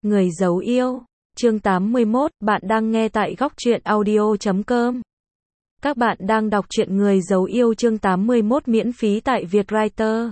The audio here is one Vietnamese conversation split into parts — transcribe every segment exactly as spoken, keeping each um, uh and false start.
Người giấu yêu. Chương tám mươi mốt, bạn đang nghe tại góc truyện audio chấm com. Các bạn đang đọc truyện Người giấu yêu chương tám mươi mốt miễn phí tại Vietwriter.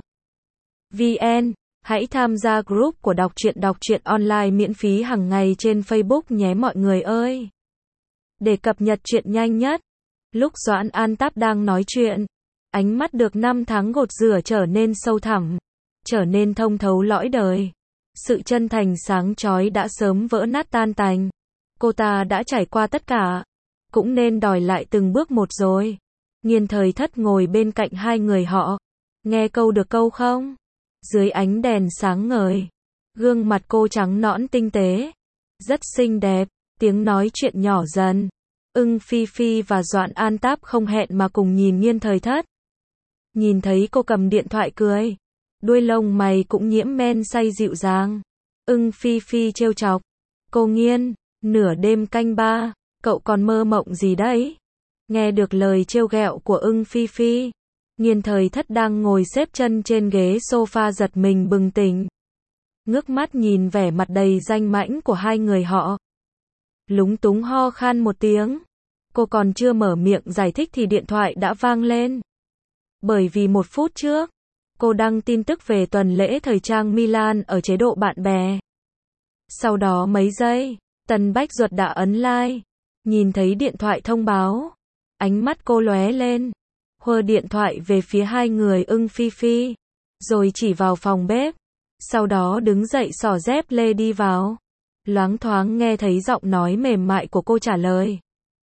vê en. Hãy tham gia group của đọc truyện đọc truyện online miễn phí hàng ngày trên Facebook nhé mọi người ơi. Để cập nhật truyện nhanh nhất. Lúc Doãn An Táp đang nói chuyện, ánh mắt được năm tháng gột rửa trở nên sâu thẳm, trở nên thông thấu lõi đời. Sự chân thành sáng chói đã sớm vỡ nát tan tành. Cô ta đã trải qua tất cả, cũng nên đòi lại từng bước một rồi. Nghiên Thời Thất ngồi bên cạnh hai người họ. Nghe câu được câu không? Dưới ánh đèn sáng ngời, gương mặt cô trắng nõn tinh tế, rất xinh đẹp, tiếng nói chuyện nhỏ dần. Ưng Phi Phi và Doãn An Táp không hẹn mà cùng nhìn Nghiên Thời Thất. Nhìn thấy cô cầm điện thoại cười, đuôi lông mày cũng nhiễm men say dịu dàng. Ưng Phi Phi trêu chọc, cô Nghiên, nửa đêm canh ba, cậu còn mơ mộng gì đấy? Nghe được lời trêu ghẹo của Ưng Phi Phi, Nghiên Thời Thất đang ngồi xếp chân trên ghế sofa giật mình bừng tỉnh. Ngước mắt nhìn vẻ mặt đầy danh mãnh của hai người họ. Lúng túng ho khan một tiếng. Cô còn chưa mở miệng giải thích thì điện thoại đã vang lên. Bởi vì một phút trước, cô đăng tin tức về tuần lễ thời trang Milan ở chế độ bạn bè. Sau đó mấy giây, Tần Bách Duật đã ấn like. Nhìn thấy điện thoại thông báo, ánh mắt cô lóe lên, huơ điện thoại về phía hai người Ưng Phi Phi, rồi chỉ vào phòng bếp. Sau đó đứng dậy xỏ dép lê đi vào. Loáng thoáng nghe thấy giọng nói mềm mại của cô trả lời.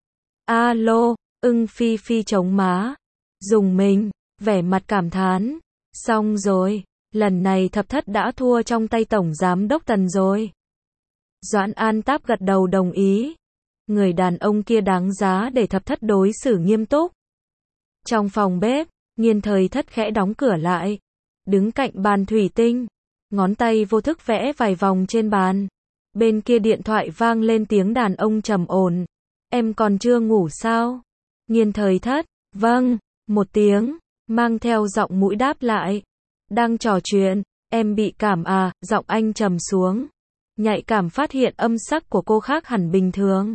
Alo, Ưng Phi Phi chống má, dùng mình, vẻ mặt cảm thán. Xong rồi, lần này Thập Thất đã thua trong tay Tổng Giám đốc Tần rồi. Doãn An Táp gật đầu đồng ý. Người đàn ông kia đáng giá để Thập Thất đối xử nghiêm túc. Trong phòng bếp, Nghiên Thời Thất khẽ đóng cửa lại, đứng cạnh bàn thủy tinh, ngón tay vô thức vẽ vài vòng trên bàn. Bên kia điện thoại vang lên tiếng đàn ông trầm ổn. Em còn chưa ngủ sao? Nghiên Thời Thất, vâng, một tiếng, mang theo giọng mũi đáp lại. Đang trò chuyện, em bị cảm à, giọng anh trầm xuống. Nhạy cảm phát hiện âm sắc của cô khác hẳn bình thường.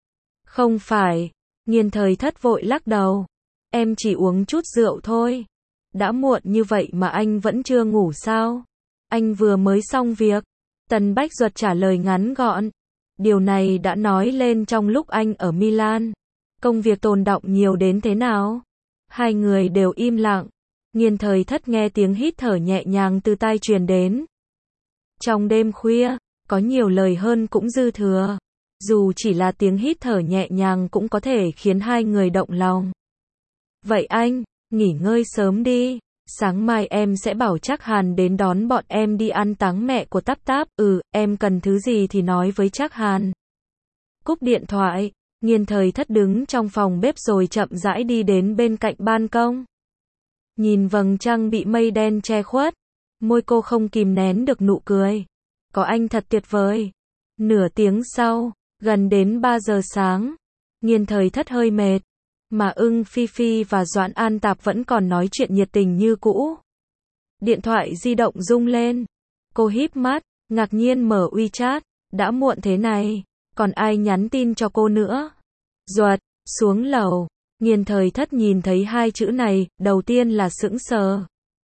Không phải, Nghiên Thời Thất vội lắc đầu. Em chỉ uống chút rượu thôi. Đã muộn như vậy mà anh vẫn chưa ngủ sao? Anh vừa mới xong việc. Tần Bách Duật trả lời ngắn gọn. Điều này đã nói lên trong lúc anh ở Milan. Công việc tồn đọng nhiều đến thế nào? Hai người đều im lặng. Nghiên Thời Thất nghe tiếng hít thở nhẹ nhàng từ tai truyền đến. Trong đêm khuya, có nhiều lời hơn cũng dư thừa. Dù chỉ là tiếng hít thở nhẹ nhàng cũng có thể khiến hai người động lòng. Vậy anh, nghỉ ngơi sớm đi. Sáng mai em sẽ bảo Trác Hàn đến đón bọn em đi ăn táng mẹ của Táp Táp. Ừ, em cần thứ gì thì nói với Trác Hàn. Cúp điện thoại, Nghiên Thời Thất đứng trong phòng bếp rồi chậm rãi đi đến bên cạnh ban công. Nhìn vầng trăng bị mây đen che khuất, môi cô không kìm nén được nụ cười. Có anh thật tuyệt vời. Nửa tiếng sau, gần đến ba giờ sáng, Nghiên Thời Thất hơi mệt, mà Ưng Phi Phi và Doãn An Táp vẫn còn nói chuyện nhiệt tình như cũ. Điện thoại di động rung lên. Cô híp mắt, ngạc nhiên mở WeChat. Đã muộn thế này, còn ai nhắn tin cho cô nữa? Duật, xuống lầu. Nghiên Thời Thất nhìn thấy hai chữ này, đầu tiên là sững sờ.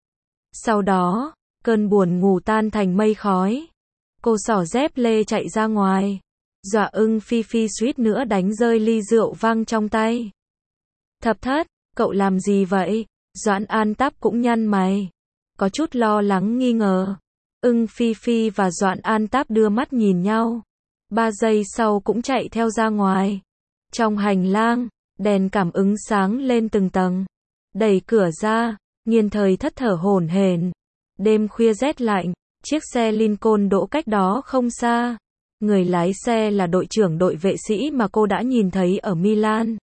Sau đó, cơn buồn ngủ tan thành mây khói. Cô xỏ dép lê chạy ra ngoài. Dọa Ưng Phi Phi suýt nữa đánh rơi ly rượu vang trong tay. Thập Thất, cậu làm gì vậy? Doãn An Táp cũng nhăn mày, có chút lo lắng nghi ngờ. Ưng Phi Phi và Doãn An Táp đưa mắt nhìn nhau. Ba giây sau cũng chạy theo ra ngoài. Trong hành lang, đèn cảm ứng sáng lên từng tầng. Đẩy cửa ra, Nghiên Thời Thất thở hổn hển. Đêm khuya rét lạnh, chiếc xe Lincoln đỗ cách đó không xa. Người lái xe là đội trưởng đội vệ sĩ mà cô đã nhìn thấy ở Milan.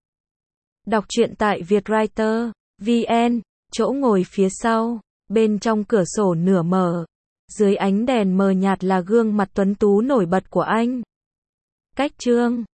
Đọc truyện tại Vietwriter. vê en. Chỗ ngồi phía sau, bên trong cửa sổ nửa mở. Dưới ánh đèn mờ nhạt là gương mặt tuấn tú nổi bật của anh. Cách chương.